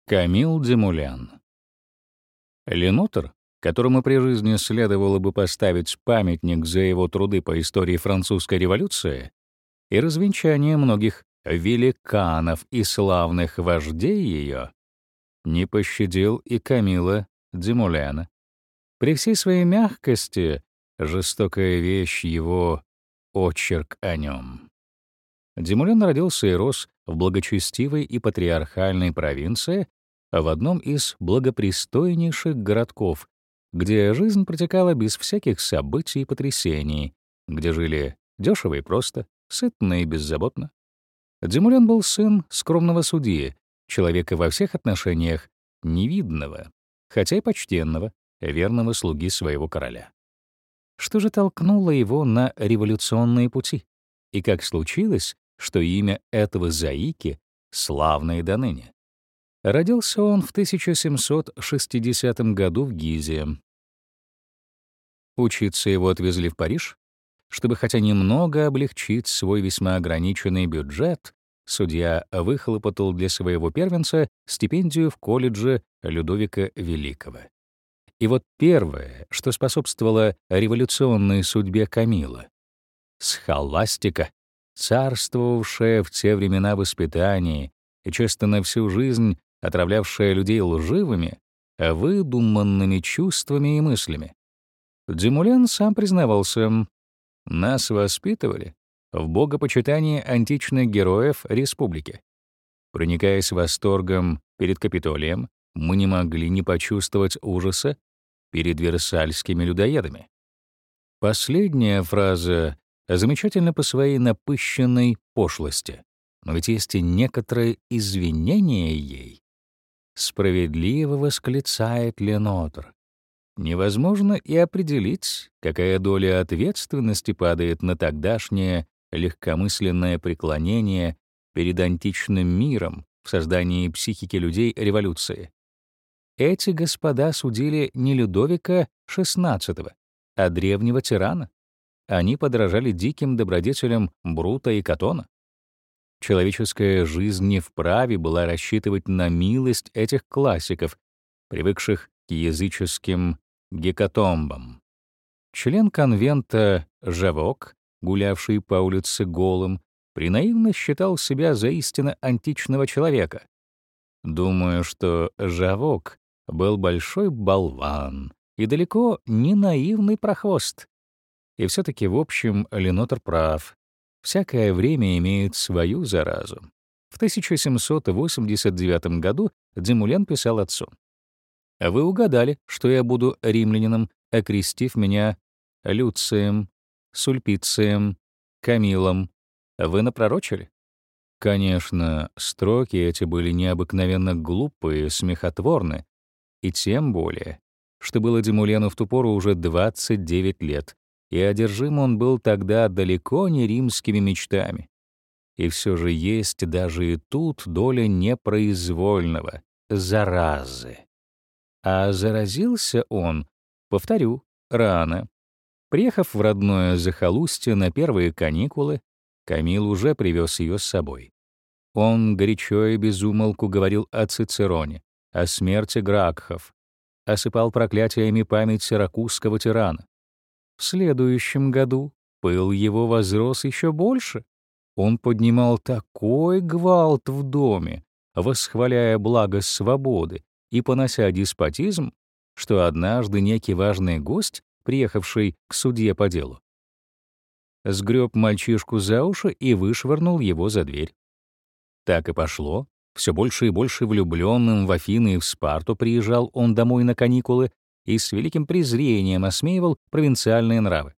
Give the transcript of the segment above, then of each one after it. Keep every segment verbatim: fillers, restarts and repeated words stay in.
Камил Демулян. Ленотр, которому при жизни следовало бы поставить памятник за его труды по истории французской революции и развенчание многих великанов и славных вождей ее, не пощадил и Камила Демуляна. При всей своей мягкости жестокая вещь его очерк о нем. Демулян родился и рос в благочестивой и патриархальной провинции, в одном из благопристойнейших городков, где жизнь протекала без всяких событий и потрясений, где жили дешево и просто, сытно и беззаботно. Демулян был сын скромного судьи, человека во всех отношениях невидного, хотя и почтенного, верного слуги своего короля. Что же толкнуло его на революционные пути? И как случилось, что имя этого заики славно и доныне? Родился он в тысяча семьсот шестидесятом году в Гизе. Учиться его отвезли в Париж, чтобы хотя немного облегчить свой весьма ограниченный бюджет. Судья выхлопотал для своего первенца стипендию в колледже Людовика Великого. И вот первое, что способствовало революционной судьбе Камила — схоластика, царствовавшая в те времена в воспитании и часто на всю жизнь отравлявшая людей лживыми, выдуманными чувствами и мыслями. Демулян сам признавался: «Нас воспитывали в богопочитании античных героев республики. Проникаясь восторгом перед Капитолием, мы не могли не почувствовать ужаса перед версальскими людоедами». Последняя фраза замечательна по своей напыщенной пошлости, но ведь есть и некоторое извинение ей. Справедливо восклицает Ленотр. Невозможно и определить, какая доля ответственности падает на тогдашнее легкомысленное преклонение перед античным миром в создании психики людей революции. Эти господа судили не Людовика шестнадцатого, а древнего тирана. Они подражали диким добродетелям Брута и Катона. Человеческая жизнь не вправе была рассчитывать на милость этих классиков, привыкших к языческим гекатомбам. Член конвента Жавок, гулявший по улице голым, принаивно считал себя за истинно античного человека. Думаю, что Жавок был большой болван и далеко не наивный прохвост. И все-таки, в общем, Ленотр прав. Всякое время имеет свою заразу. В тысяча семьсот восемьдесят девятом году Демулян писал отцу: «Вы угадали, что я буду римлянином, окрестив меня Люцием, Сульпицием, Камилом. Вы напророчили». Конечно, строки эти были необыкновенно глупые, смехотворны, и тем более, что было Демуляну в ту пору уже двадцать девять лет, и одержим он был тогда далеко не римскими мечтами. И все же есть даже и тут доля непроизвольного, заразы. А заразился он, повторю, рано. Приехав в родное захолустье на первые каникулы, Камил уже привез ее с собой. Он горячо и без умолку говорил о Цицероне, о смерти Гракхов, осыпал проклятиями память сиракузского тирана. В следующем году пыл его возрос еще больше. Он поднимал такой гвалт в доме, восхваляя благо свободы и понося деспотизм, что однажды некий важный гость, приехавший к судье по делу, сгреб мальчишку за уши и вышвырнул его за дверь. Так и пошло. Все больше и больше влюбленным в Афины и в Спарту приезжал он домой на каникулы и с великим презрением осмеивал провинциальные нравы.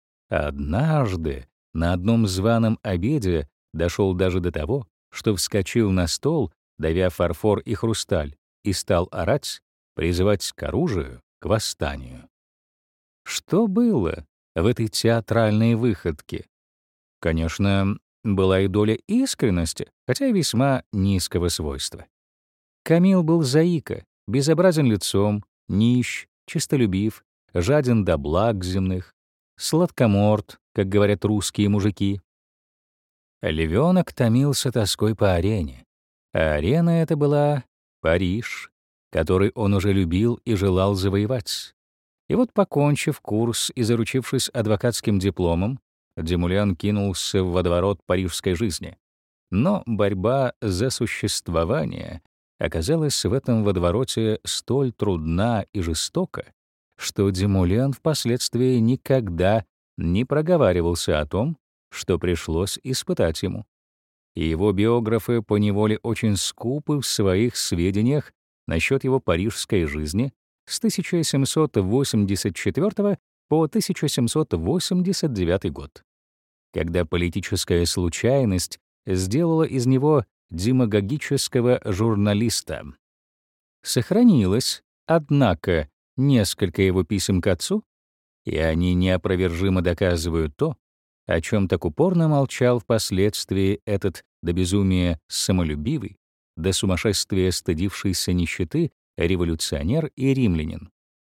Однажды на одном званом обеде дошел даже до того, что вскочил на стол, давя фарфор и хрусталь, и стал орать, призывать к оружию, к восстанию. Что было в этой театральной выходке? Конечно, была и доля искренности, хотя и весьма низкого свойства. Камил был заика, безобразен лицом, нищ, честолюбив, жаден до благ земных, сладкоморд, как говорят русские мужики. Львенок томился тоской по арене, а арена эта была Париж, который он уже любил и желал завоевать. И вот, покончив курс и заручившись адвокатским дипломом, Дюмулен кинулся в водоворот парижской жизни. Но борьба за существование оказалась в этом водовороте столь трудна и жестока, что Дюмулен впоследствии никогда не проговаривался о том, что пришлось испытать ему. И его биографы поневоле очень скупы в своих сведениях насчет его парижской жизни с тысяча семьсот восемьдесят четвёртого по тысяча семьсот восемьдесят девятый год, когда политическая случайность сделала из него демагогического журналиста. Сохранилось, однако, несколько его писем к отцу, и они неопровержимо доказывают то, о чем так упорно молчал впоследствии этот до безумия самолюбивый, до сумасшествия стыдившийся нищеты революционер и римлянин.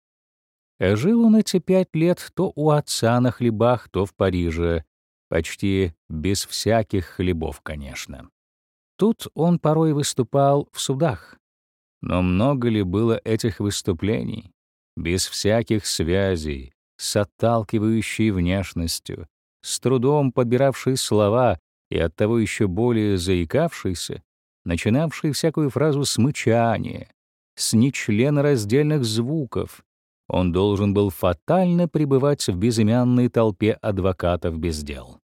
Жил он эти пять лет то у отца на хлебах, то в Париже, почти без всяких хлебов, конечно. Тут он порой выступал в судах. Но много ли было этих выступлений, без всяких связей, с отталкивающей внешностью, с трудом подбиравший слова и оттого еще более заикавшийся, начинавший всякую фразу с мычания, с нечленораздельных звуков, он должен был фатально пребывать в безымянной толпе адвокатов без дел.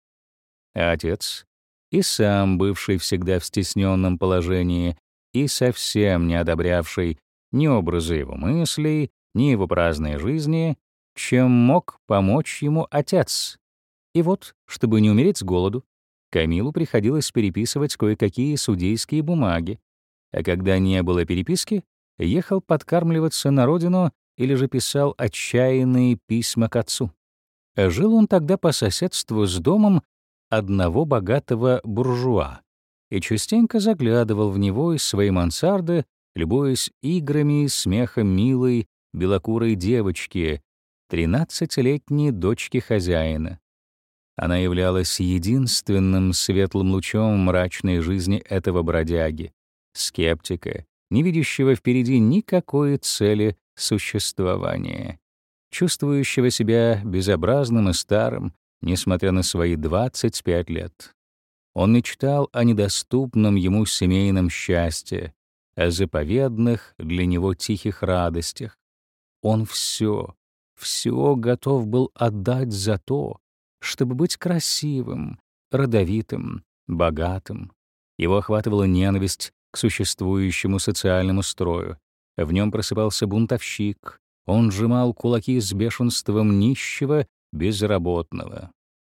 А отец, и сам бывший всегда в стесненном положении и совсем не одобрявший ни образы его мыслей, ни его праздной жизни, чем мог помочь ему отец. И вот, чтобы не умереть с голоду, Камилу приходилось переписывать кое-какие судейские бумаги, а когда не было переписки, ехал подкармливаться на родину или же писал отчаянные письма к отцу. Жил он тогда по соседству с домом одного богатого буржуа и частенько заглядывал в него из своей мансарды, любуясь играми и смехом милой белокурой девочки, тринадцатилетней дочки хозяина. Она являлась единственным светлым лучом мрачной жизни этого бродяги, скептика, не видящего впереди никакой цели существования, чувствующего себя безобразным и старым, несмотря на свои двадцать пять лет. Он мечтал о недоступном ему семейном счастье, о заповедных для него тихих радостях. Он все, все готов был отдать за то, чтобы быть красивым, родовитым, богатым. Его охватывала ненависть к существующему социальному строю. В нем просыпался бунтовщик. Он сжимал кулаки с бешенством нищего, безработного.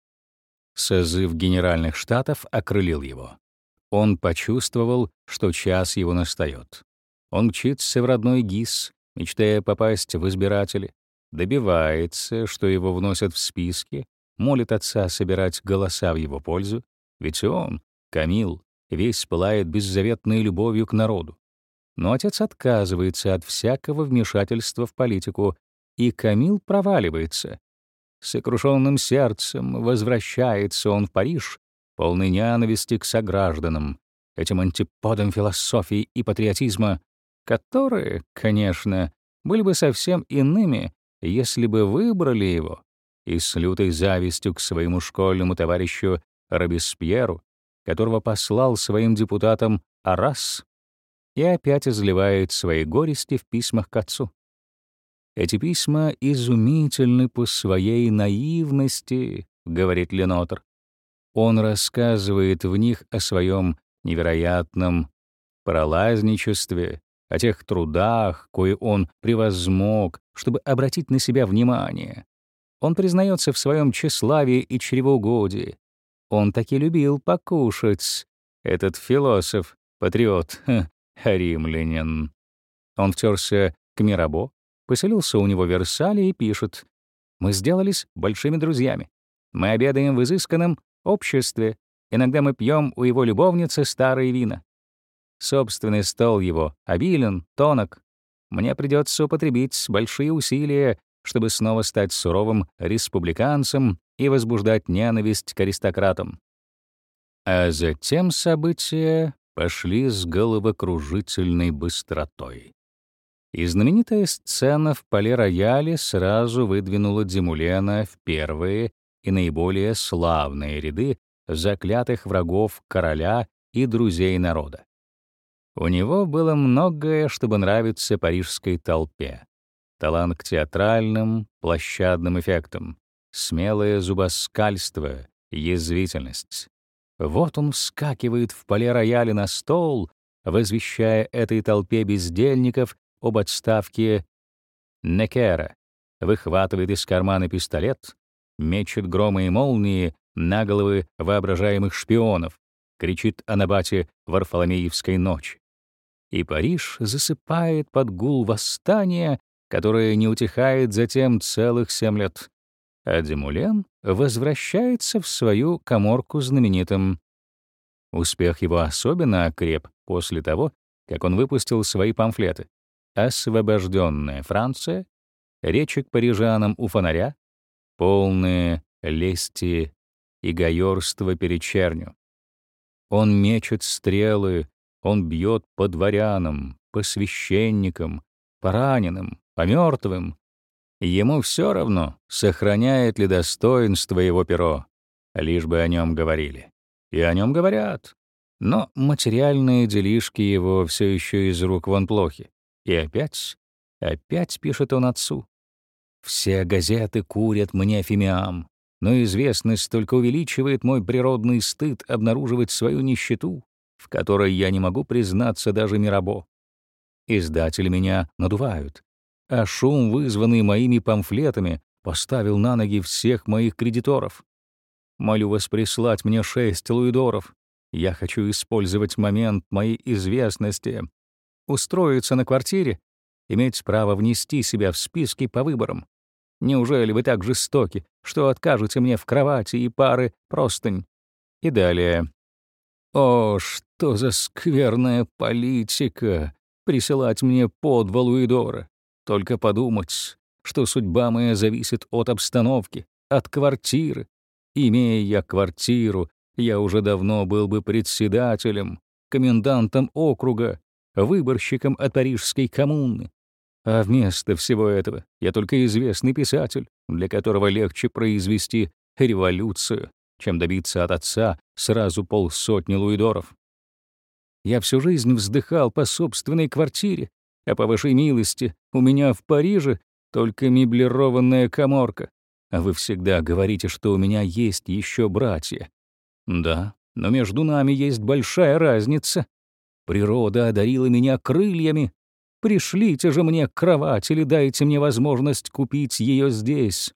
Созыв Генеральных Штатов окрылил его. Он почувствовал, что час его настает. Он мчится в родной ГИС, мечтая попасть в избиратели, добивается, что его вносят в списки, молит отца собирать голоса в его пользу, ведь он, Камил, весь пылает беззаветной любовью к народу. Но отец отказывается от всякого вмешательства в политику, и Камил проваливается. Сокрушенным сердцем возвращается он в Париж, полный ненависти к согражданам, этим антиподам философии и патриотизма, которые, конечно, были бы совсем иными, если бы выбрали его, и с лютой завистью к своему школьному товарищу Робеспьеру, которого послал своим депутатам Аррас, и опять изливает свои горести в письмах к отцу. «Эти письма изумительны по своей наивности», — говорит Ленотр. Он рассказывает в них о своем невероятном пролазничестве, о тех трудах, кои он превозмог, чтобы обратить на себя внимание. Он признается в своем тщеславии и чревоугодии. Он таки любил покушать, этот философ, патриот, ха, римлянин. Он втерся к Мирабо, поселился у него в Версале и пишет: «Мы сделались большими друзьями. Мы обедаем в изысканном обществе. Иногда мы пьем у его любовницы старые вина. Собственный стол его обилен, тонок. Мне придется употребить большие усилия, чтобы снова стать суровым республиканцем и возбуждать ненависть к аристократам». А затем события пошли с головокружительной быстротой. И знаменитая сцена в Пале-Рояле сразу выдвинула Дюмулена в первые и наиболее славные ряды заклятых врагов короля и друзей народа. У него было многое, чтобы нравиться парижской толпе. Талант к театральным, площадным эффектам, смелое зубоскальство, язвительность. Вот он вскакивает в Пале-Рояле на стол, возвещая этой толпе бездельников об отставке Некера, выхватывает из кармана пистолет, мечет громы и молнии на головы воображаемых шпионов, кричит о набате Варфоломеевской ночи. И Париж засыпает под гул восстания, которое не утихает затем целых семь лет. А Дюмулен возвращается в свою каморку знаменитым. Успех его особенно окреп после того, как он выпустил свои памфлеты «Освобожденная Франция», «Речи к парижанам у фонаря», полные лести и гаёрства перед чернью. Он мечет стрелы, он бьет по дворянам, по священникам, по раненым, по мертвым. Ему все равно, сохраняет ли достоинство его перо, лишь бы о нем говорили. И о нем говорят. Но материальные делишки его все еще из рук вон плохи. И опять, опять пишет он отцу. Все газеты курят мне фимиам, но известность только увеличивает мой природный стыд обнаруживать свою нищету, в которой я не могу признаться даже Мирабо. Издатели меня надувают, а шум, вызванный моими памфлетами, поставил на ноги всех моих кредиторов. Молю вас прислать мне шесть луидоров. Я хочу использовать момент моей известности, устроиться на квартире, иметь право внести себя в списки по выборам. Неужели вы так жестоки, что откажете мне в кровати и пары простынь? И далее. О, что за скверная политика! Присылать мне по два луидора. Только подумать, что судьба моя зависит от обстановки, от квартиры. Имея я квартиру, я уже давно был бы председателем, комендантом округа, выборщиком от парижской коммуны. А вместо всего этого я только известный писатель, для которого легче произвести революцию, чем добиться от отца сразу полсотни луидоров. Я всю жизнь вздыхал по собственной квартире, а по вашей милости у меня в Париже только меблированная каморка. А вы всегда говорите, что у меня есть еще братья. Да, но между нами есть большая разница. Природа одарила меня крыльями. Пришлите же мне кровать или дайте мне возможность купить ее здесь.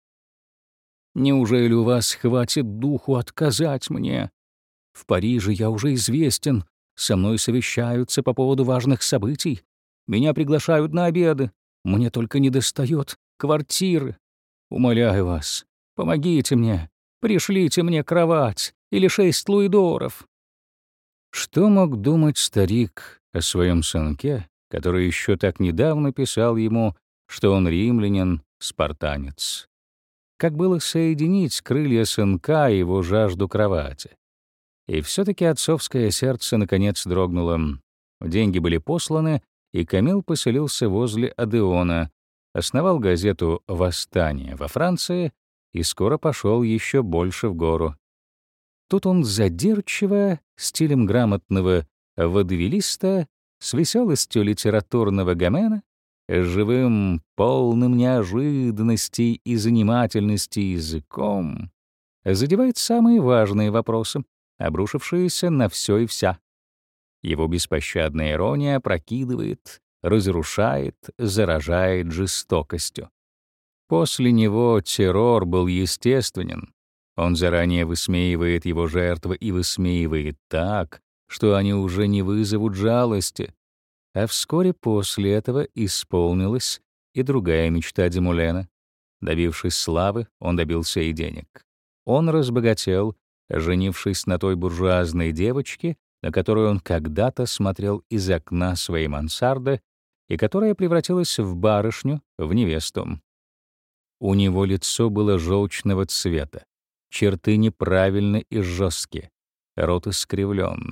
Неужели у вас хватит духу отказать мне? В Париже я уже известен. Со мной совещаются по поводу важных событий. Меня приглашают на обеды. Мне только недостает квартиры. Умоляю вас, помогите мне. Пришлите мне кровать или шесть луидоров. Что мог думать старик о своем сынке, который еще так недавно писал ему, что он римлянин, спартанец? Как было соединить крылья сынка и его жажду кровати? И все-таки отцовское сердце наконец дрогнуло. Деньги были посланы, и Камил поселился возле Одеона, основал газету «Восстание» во Франции и скоро пошел еще больше в гору. Тут он задирчиво, стилем грамотного водевилиста, с веселостью литературного Гомена, с живым, полным неожиданностей и занимательности языком, задевает самые важные вопросы, обрушившиеся на все и вся. Его беспощадная ирония опрокидывает, разрушает, заражает жестокостью. После него террор был естественен. Он заранее высмеивает его жертвы и высмеивает так, что они уже не вызовут жалости. А вскоре после этого исполнилась и другая мечта Дюмулена. Добившись славы, он добился и денег. Он разбогател, женившись на той буржуазной девочке, на которую он когда-то смотрел из окна своей мансарды и которая превратилась в барышню, в невесту. У него лицо было желчного цвета, черты неправильны и жесткие, рот искривленный.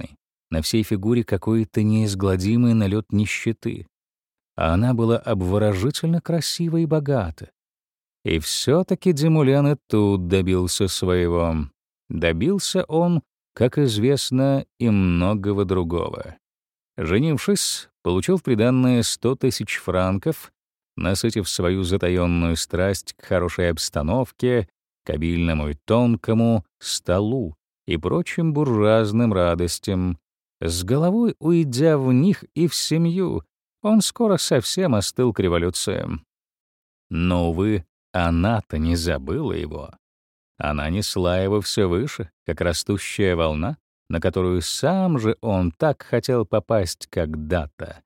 на всей фигуре какой-то неизгладимый налет нищеты, а она была обворожительно красива и богата. И все-таки Демулян и тут добился своего. Добился он, как известно, и многого другого. Женившись, получил в приданое сто тысяч франков, насытив свою затаённую страсть к хорошей обстановке, к обильному и тонкому столу и прочим буржуазным радостям. С головой уйдя в них и в семью, он скоро совсем остыл к революциям. Но, увы, она-то не забыла его. Она несла его все выше, как растущая волна, на которую сам же он так хотел попасть когда-то.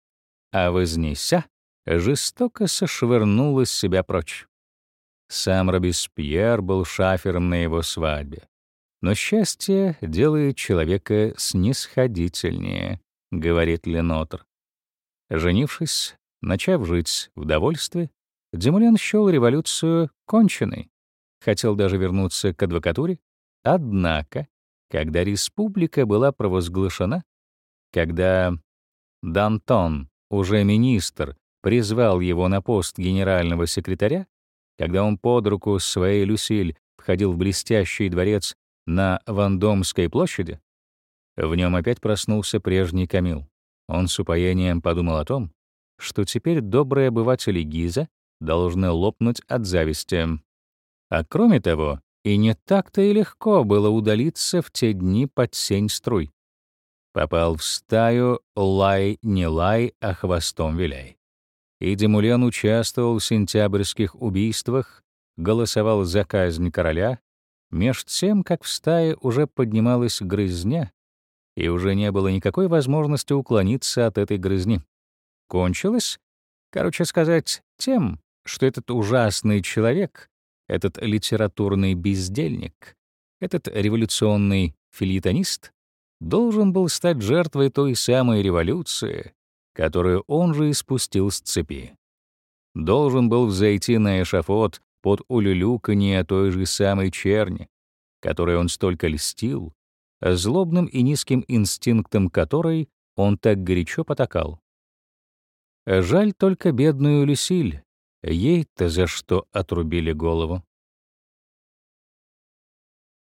А вознеся, жестоко сошвырнула с себя прочь. Сам Робеспьер был шафером на его свадьбе. Но счастье делает человека снисходительнее, говорит Ленотр. Женившись, начав жить в довольстве, Демулян счёл революцию конченной, хотел даже вернуться к адвокатуре. Однако, когда республика была провозглашена, когда Д'Антон, уже министр, призвал его на пост генерального секретаря, когда он под руку с своей Люсиль входил в блестящий дворец на Вандомской площади, в нем опять проснулся прежний Камил. Он с упоением подумал о том, что теперь добрые обыватели Гиза должны лопнуть от зависти. А кроме того, и не так-то и легко было удалиться в те дни под сень струй. Попал в стаю лай не лай, а хвостом виляй. И Демулян участвовал в сентябрьских убийствах, голосовал за казнь короля, меж тем, как в стае уже поднималась грызня, и уже не было никакой возможности уклониться от этой грызни. Кончилось, короче сказать, тем, что этот ужасный человек, этот литературный бездельник, этот революционный фельетонист должен был стать жертвой той самой революции, которую он же и спустил с цепи. Должен был взойти на эшафот под улюлюканье той же самой черни, которой он столько льстил, злобным и низким инстинктом которой он так горячо потакал. Жаль только бедную Люсиль, ей-то за что отрубили голову.